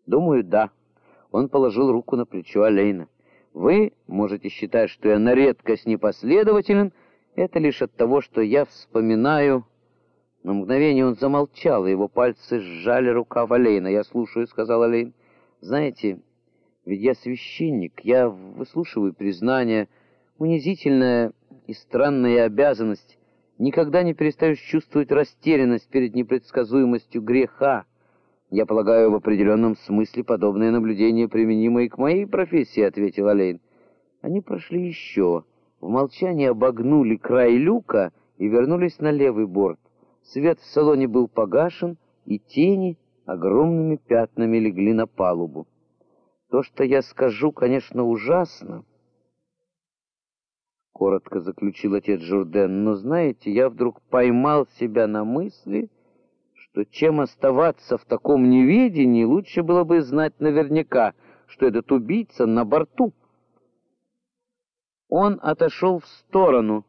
Думаю, да. Он положил руку на плечо Олейна. Вы можете считать, что я на редкость непоследователен. Это лишь от того, что я вспоминаю... На мгновение он замолчал, и его пальцы сжали рукав Олейна. «Я слушаю», — сказал Олейн. «Знаете, ведь я священник, я выслушиваю признания, унизительная и странная обязанность. Никогда не перестаешь чувствовать растерянность перед непредсказуемостью греха. Я полагаю, в определенном смысле подобное наблюдение применимо и к моей профессии», — ответил Олейн. Они прошли еще, в молчании обогнули край люка и вернулись на левый борт. Свет в салоне был погашен, и тени огромными пятнами легли на палубу. «То, что я скажу, конечно, ужасно», — коротко заключил отец Журден, «но, знаете, я вдруг поймал себя на мысли, что чем оставаться в таком неведении, лучше было бы знать наверняка, что этот убийца на борту». Он отошел в сторону,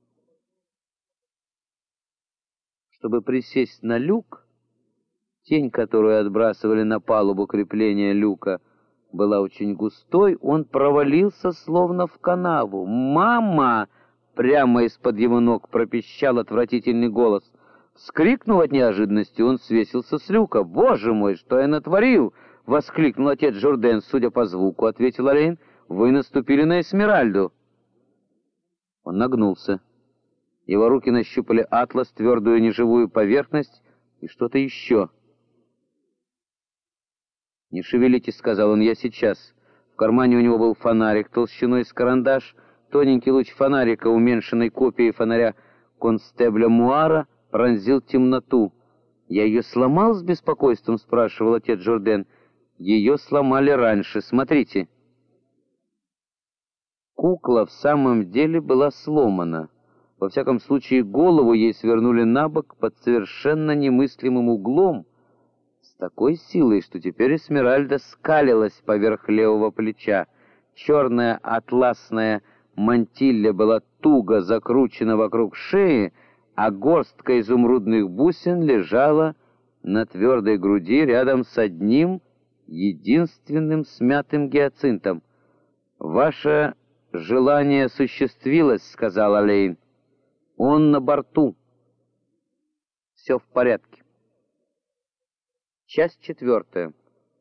чтобы присесть на люк. Тень, которую отбрасывали на палубу крепления люка, была очень густой. Он провалился словно в канаву. «Мама!» — прямо из-под его ног пропищал отвратительный голос. Вскрикнув от неожиданности, он свесился с люка. «Боже мой, что я натворил!» — воскликнул отец Журден. «Судя по звуку», — ответил Олейн, — «вы наступили на Эсмеральду». Он нагнулся. Его руки нащупали атлас, твердую неживую поверхность и что-то еще. «Не шевелитесь», — сказал он, — «я сейчас». В кармане у него был фонарик толщиной с карандаш. Тоненький луч фонарика, уменьшенной копией фонаря констебля Муара, пронзил темноту. «Я ее сломал?» — с беспокойством спрашивал отец Журден. «Ее сломали раньше. Смотрите». Кукла в самом деле была сломана. Во всяком случае, голову ей свернули на бок под совершенно немыслимым углом, с такой силой, что теперь Эсмеральда скалилась поверх левого плеча. Черная атласная мантилья была туго закручена вокруг шеи, а горстка изумрудных бусин лежала на твердой груди рядом с одним единственным смятым гиацинтом. «Ваше желание осуществилось», — сказал Олейн. «Он на борту. Все в порядке». Часть 4.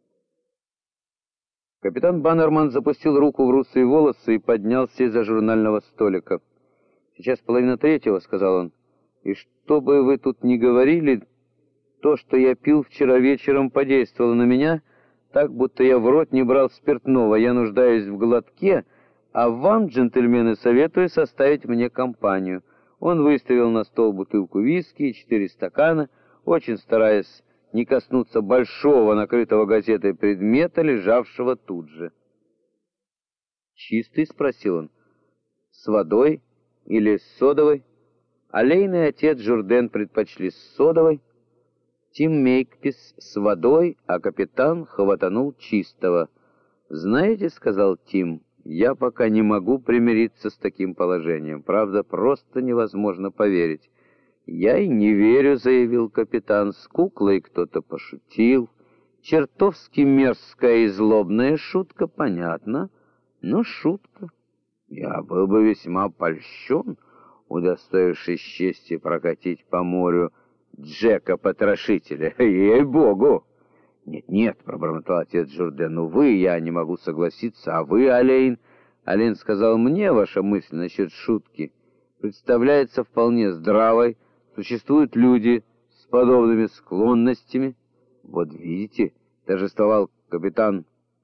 Капитан Баннерман запустил руку в русые волосы и поднялся из-за журнального столика. «Сейчас 2:30, — сказал он, — и что бы вы тут ни говорили, то, что я пил вчера вечером, подействовало на меня, так, будто я в рот не брал спиртного. Я нуждаюсь в глотке, а вам, джентльмены, советую составить мне компанию». Он выставил на стол бутылку виски и 4 стакана, очень стараясь не коснуться большого, накрытого газетой предмета, лежавшего тут же. «Чистый?» — спросил он. «С водой или с содовой?» Олейн и отец Журден предпочли с содовой, Тим Мейкпис с водой, а капитан хватанул чистого. «Знаете, — сказал Тим, — я пока не могу примириться с таким положением. Правда, просто невозможно поверить». «Я и не верю», — заявил капитан. «С куклой кто-то пошутил. Чертовски мерзкая и злобная шутка, понятно, но шутка. Я был бы весьма польщен, удостоившись чести прокатить по морю Джека-потрошителя. Ей-богу!» «Нет-нет», — пробормотал отец Журден, — «увы, я не могу согласиться. А вы, Олейн?» Олейн сказал: «Мне ваша мысль насчет шутки представляется вполне здравой. Существуют люди с подобными склонностями». «Вот видите», — торжествовал капитан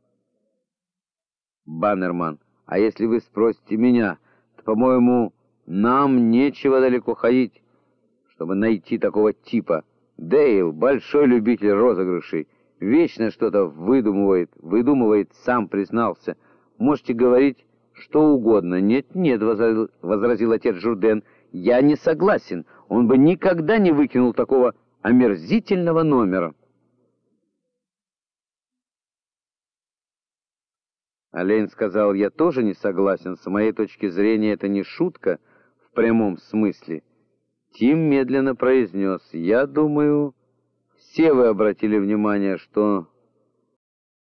Баннерман, — «а если вы спросите меня, то, по-моему, нам нечего далеко ходить, чтобы найти такого типа. Дейл — большой любитель розыгрышей, вечно что-то выдумывает, сам признался. Можете говорить что угодно». «Нет-нет», — возразил отец Журден, — «я не согласен. Он бы никогда не выкинул такого омерзительного номера». Олейн сказал: «Я тоже не согласен. С моей точки зрения, это не шутка в прямом смысле». Тим медленно произнес: «Я думаю, все вы обратили внимание, что